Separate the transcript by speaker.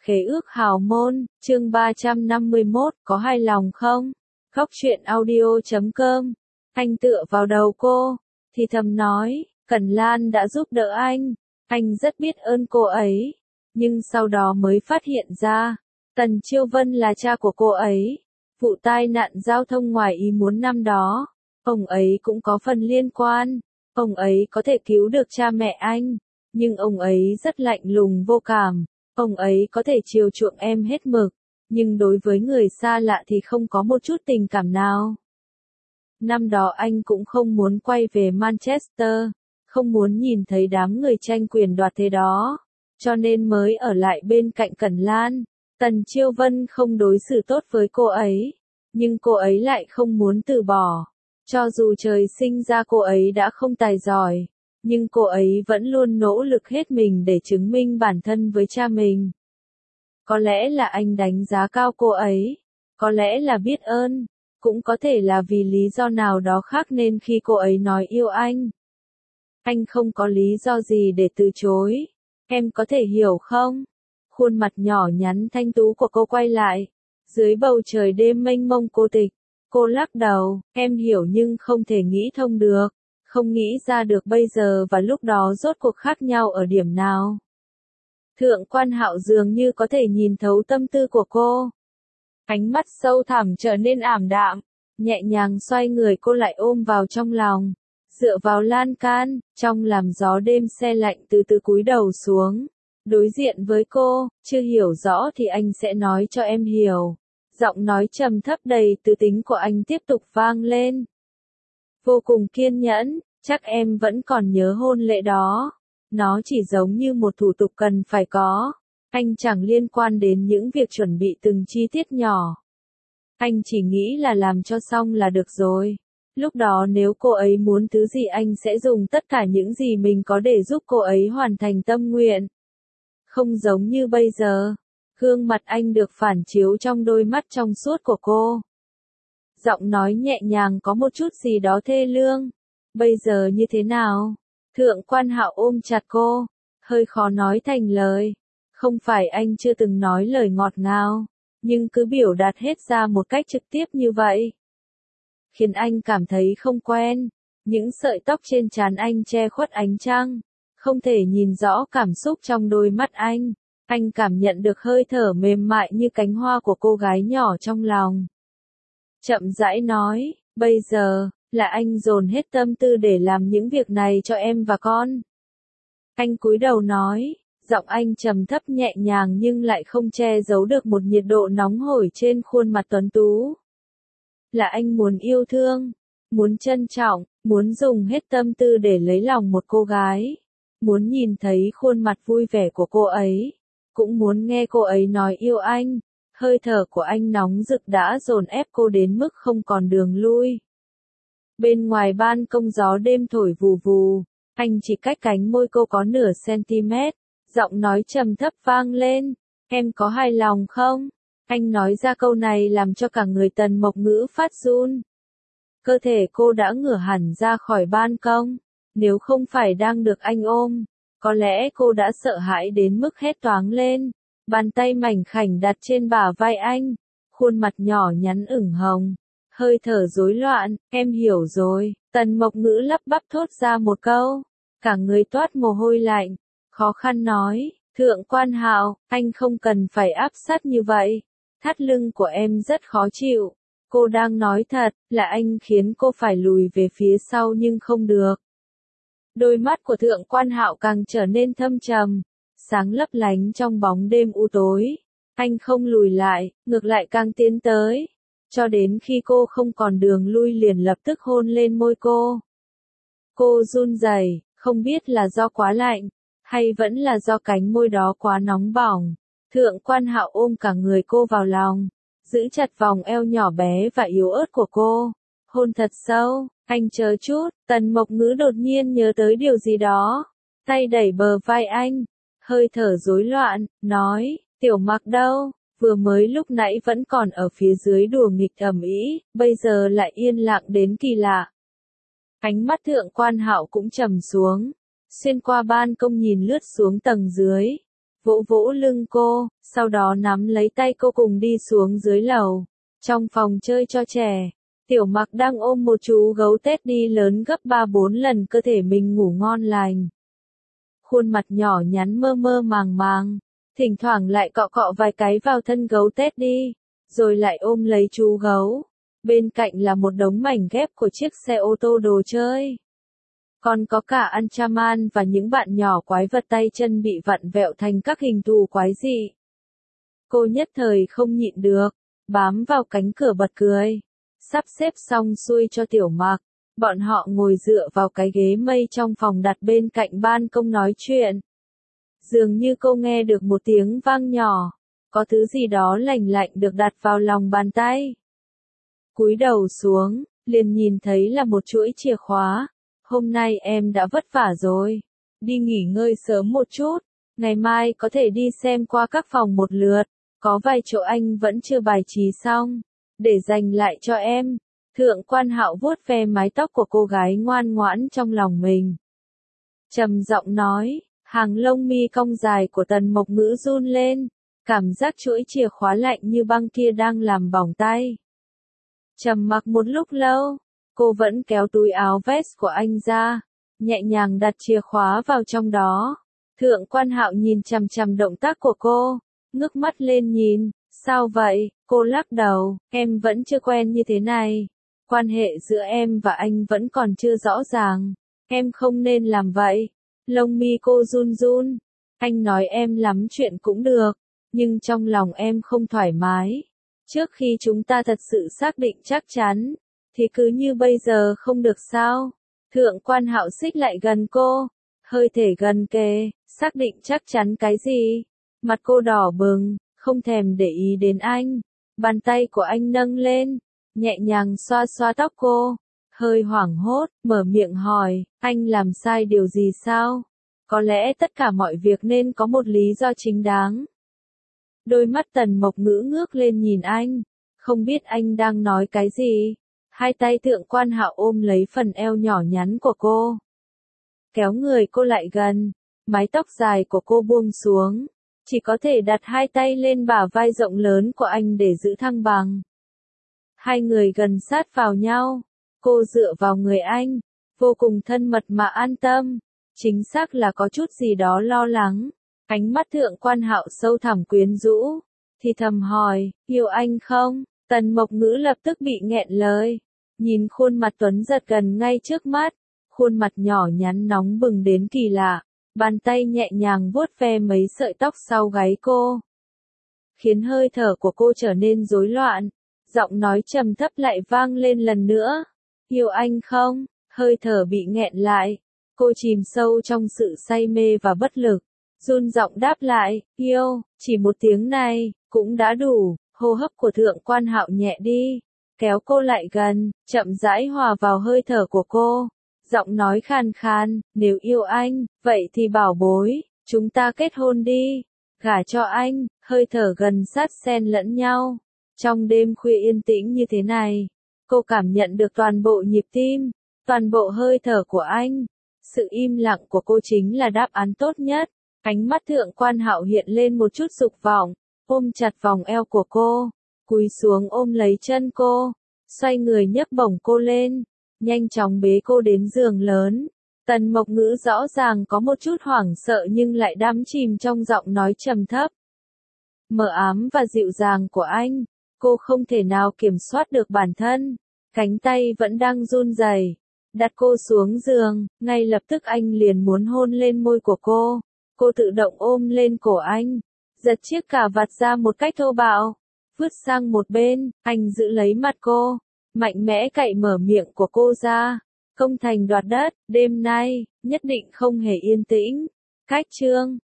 Speaker 1: Khế ước hào môn, chương 351, có hài lòng không? Khóc chuyện audio.com. Anh tựa vào đầu cô, thì thầm nói, Cẩn Lan đã giúp đỡ anh rất biết ơn cô ấy. Nhưng sau đó mới phát hiện ra, Tần Chiêu Vân là cha của cô ấy. Vụ tai nạn giao thông ngoài ý muốn năm đó, ông ấy cũng có phần liên quan. Ông ấy có thể cứu được cha mẹ anh, nhưng ông ấy rất lạnh lùng vô cảm. Ông ấy có thể chiều chuộng em hết mực, nhưng đối với người xa lạ thì không có một chút tình cảm nào. Năm đó anh cũng không muốn quay về Manchester, không muốn nhìn thấy đám người tranh quyền đoạt thế đó, cho nên mới ở lại bên cạnh Cẩn Lan. Tần Chiêu Vân không đối xử tốt với cô ấy, nhưng cô ấy lại không muốn từ bỏ. Cho dù trời sinh ra cô ấy đã không tài giỏi, nhưng cô ấy vẫn luôn nỗ lực hết mình để chứng minh bản thân với cha mình. Có lẽ là anh đánh giá cao cô ấy, có lẽ là biết ơn, cũng có thể là vì lý do nào đó khác nên khi cô ấy nói yêu anh không có lý do gì để từ chối. Em có thể hiểu không? Khuôn mặt nhỏ nhắn thanh tú của cô quay lại, dưới bầu trời đêm mênh mông cô tịch. Cô lắc đầu, em hiểu nhưng không thể nghĩ thông được, không nghĩ ra được bây giờ và lúc đó rốt cuộc khác nhau ở điểm nào. Thượng Quan Hạo dường như có thể nhìn thấu tâm tư của cô. Ánh mắt sâu thẳm trở nên ảm đạm, nhẹ nhàng xoay người cô lại ôm vào trong lòng, dựa vào lan can, trong làn gió đêm se lạnh từ từ cúi đầu xuống. Đối diện với cô, chưa hiểu rõ thì anh sẽ nói cho em hiểu. Giọng nói trầm thấp đầy từ tính của anh tiếp tục vang lên. Vô cùng kiên nhẫn, chắc em vẫn còn nhớ hôn lễ đó. Nó chỉ giống như một thủ tục cần phải có. Anh chẳng liên quan đến những việc chuẩn bị từng chi tiết nhỏ. Anh chỉ nghĩ là làm cho xong là được rồi. Lúc đó nếu cô ấy muốn thứ gì anh sẽ dùng tất cả những gì mình có để giúp cô ấy hoàn thành tâm nguyện. Không giống như bây giờ. Gương mặt anh được phản chiếu trong đôi mắt trong suốt của cô. Giọng nói nhẹ nhàng có một chút gì đó thê lương. Bây giờ như thế nào? Thượng Quan Hạo ôm chặt cô, hơi khó nói thành lời. Không phải anh chưa từng nói lời ngọt ngào, nhưng cứ biểu đạt hết ra một cách trực tiếp như vậy, khiến anh cảm thấy không quen. Những sợi tóc trên trán anh che khuất ánh trăng, không thể nhìn rõ cảm xúc trong đôi mắt anh. Anh cảm nhận được hơi thở mềm mại như cánh hoa của cô gái nhỏ trong lòng. Chậm rãi nói, bây giờ, là anh dồn hết tâm tư để làm những việc này cho em và con. Anh cúi đầu nói, giọng anh trầm thấp nhẹ nhàng nhưng lại không che giấu được một nhiệt độ nóng hổi trên khuôn mặt tuấn tú. Là anh muốn yêu thương, muốn trân trọng, muốn dùng hết tâm tư để lấy lòng một cô gái. Muốn nhìn thấy khuôn mặt vui vẻ của cô ấy. Cũng muốn nghe cô ấy nói yêu anh. Hơi thở của anh nóng rực đã dồn ép cô đến mức không còn đường lui. Bên ngoài ban công gió đêm thổi vù vù, anh chỉ cách cánh môi cô có nửa cm. Giọng nói trầm thấp vang lên, em có hài lòng không? Anh nói ra câu này làm cho cả người Tần Mộc Ngữ phát run. Cơ thể cô đã ngửa hẳn ra khỏi ban công. Nếu không phải đang được anh ôm, có lẽ cô đã sợ hãi đến mức hét toáng lên. Bàn tay mảnh khảnh đặt trên bả vai anh, khuôn mặt nhỏ nhắn ửng hồng, hơi thở rối loạn, em hiểu rồi. Tần Mộc Ngữ lắp bắp thốt ra một câu, cả người toát mồ hôi lạnh, khó khăn nói, Thượng Quan Hạo, anh không cần phải áp sát như vậy, thắt lưng của em rất khó chịu. Cô đang nói thật, là anh khiến cô phải lùi về phía sau nhưng không được. Đôi mắt của Thượng Quan Hạo càng trở nên thâm trầm, sáng lấp lánh trong bóng đêm u tối. Anh không lùi lại, ngược lại càng tiến tới, cho đến khi cô không còn đường lui liền lập tức hôn lên môi cô. Cô run rẩy, không biết là do quá lạnh, hay vẫn là do cánh môi đó quá nóng bỏng. Thượng Quan Hạo ôm cả người cô vào lòng, giữ chặt vòng eo nhỏ bé và yếu ớt của cô, hôn thật sâu. Anh chờ chút, Tần Mộc Ngữ đột nhiên nhớ tới điều gì đó, tay đẩy bờ vai anh, hơi thở rối loạn, nói, Tiểu Mặc đâu, vừa mới lúc nãy vẫn còn ở phía dưới đùa nghịch ầm ĩ, bây giờ lại yên lặng đến kỳ lạ. Ánh mắt Thượng Quan Hạo cũng trầm xuống, xuyên qua ban công nhìn lướt xuống tầng dưới, vỗ vỗ lưng cô, sau đó nắm lấy tay cô cùng đi xuống dưới lầu. Trong phòng chơi cho trẻ, Tiểu Mặc đang ôm một chú gấu Teddy lớn gấp 3-4 lần cơ thể mình ngủ ngon lành. Khuôn mặt nhỏ nhắn mơ mơ màng màng, thỉnh thoảng lại cọ cọ vài cái vào thân gấu Teddy, rồi lại ôm lấy chú gấu. Bên cạnh là một đống mảnh ghép của chiếc xe ô tô đồ chơi. Còn có cả Anchaman và những bạn nhỏ quái vật tay chân bị vặn vẹo thành các hình thù quái dị. Cô nhất thời không nhịn được, bám vào cánh cửa bật cười. Sắp xếp xong xuôi cho Tiểu Mặc, bọn họ ngồi dựa vào cái ghế mây trong phòng đặt bên cạnh ban công nói chuyện. Dường như cô nghe được một tiếng vang nhỏ, có thứ gì đó lành lạnh được đặt vào lòng bàn tay. Cúi đầu xuống, liền nhìn thấy là một chuỗi chìa khóa. Hôm nay em đã vất vả rồi, đi nghỉ ngơi sớm một chút, ngày mai có thể đi xem qua các phòng một lượt, có vài chỗ anh vẫn chưa bài trí xong, để dành lại cho em. Thượng Quan Hạo vuốt ve mái tóc của cô gái ngoan ngoãn trong lòng mình. Trầm giọng nói, hàng lông mi cong dài của Tần Mộc Ngữ run lên, cảm giác chuỗi chìa khóa lạnh như băng kia đang làm bỏng tay. Trầm mặc một lúc lâu, cô vẫn kéo túi áo vest của anh ra, nhẹ nhàng đặt chìa khóa vào trong đó. Thượng Quan Hạo nhìn chằm chằm động tác của cô, ngước mắt lên nhìn, sao vậy? Cô lắc đầu, em vẫn chưa quen như thế này. Quan hệ giữa em và anh vẫn còn chưa rõ ràng. Em không nên làm vậy. Lông mi cô run run. Anh nói em lắm chuyện cũng được, nhưng trong lòng em không thoải mái. Trước khi chúng ta thật sự xác định chắc chắn, thì cứ như bây giờ không được sao? Thượng Quan Hạo xích lại gần cô, hơi thể gần kề, xác định chắc chắn cái gì? Mặt cô đỏ bừng, không thèm để ý đến anh. Bàn tay của anh nâng lên, nhẹ nhàng xoa xoa tóc cô, hơi hoảng hốt, mở miệng hỏi, anh làm sai điều gì sao? Có lẽ tất cả mọi việc nên có một lý do chính đáng. Đôi mắt Tần Mộc Ngữ ngước lên nhìn anh, không biết anh đang nói cái gì. Hai tay Thượng Quan Hạo ôm lấy phần eo nhỏ nhắn của cô, kéo người cô lại gần, mái tóc dài của cô buông xuống, chỉ có thể đặt hai tay lên bả vai rộng lớn của anh để giữ thăng bằng. Hai người gần sát vào nhau, cô dựa vào người anh, vô cùng thân mật mà an tâm, chính xác là có chút gì đó lo lắng. Ánh mắt Thượng Quan Hạo sâu thẳm quyến rũ, thì thầm hỏi, yêu anh không? Tần Mộc Ngữ lập tức bị nghẹn lời, nhìn khuôn mặt tuấn giật gần ngay trước mắt, khuôn mặt nhỏ nhắn nóng bừng đến kỳ lạ, bàn tay nhẹ nhàng vuốt ve mấy sợi tóc sau gáy cô, khiến hơi thở của cô trở nên rối loạn, giọng nói trầm thấp lại vang lên lần nữa, yêu anh không? Hơi thở bị nghẹn lại, cô chìm sâu trong sự say mê và bất lực, run giọng đáp lại, yêu, chỉ một tiếng này, cũng đã đủ. Hô hấp của Thượng Quan Hạo nhẹ đi, kéo cô lại gần, chậm rãi hòa vào hơi thở của cô, giọng nói khàn khàn, nếu yêu anh, vậy thì bảo bối, chúng ta kết hôn đi, gả cho anh. Hơi thở gần sát xen lẫn nhau, trong đêm khuya yên tĩnh như thế này, cô cảm nhận được toàn bộ nhịp tim, toàn bộ hơi thở của anh. Sự im lặng của cô chính là đáp án tốt nhất. Ánh mắt Thượng Quan Hạo hiện lên một chút dục vọng, ôm chặt vòng eo của cô, cúi xuống ôm lấy chân cô, xoay người nhấc bổng cô lên, nhanh chóng bế cô đến giường lớn. Tần Mộc Ngữ rõ ràng có một chút hoảng sợ nhưng lại đắm chìm trong giọng nói trầm thấp, mờ ám và dịu dàng của anh. Cô không thể nào kiểm soát được bản thân, cánh tay vẫn đang run rẩy, đặt cô xuống giường, ngay lập tức anh liền muốn hôn lên môi của cô. Cô tự động ôm lên cổ anh, giật chiếc cà vạt ra một cách thô bạo, vứt sang một bên, anh giữ lấy mặt cô, mạnh mẽ cạy mở miệng của cô ra, công thành đoạt đất, đêm nay, nhất định không hề yên tĩnh. Cách chương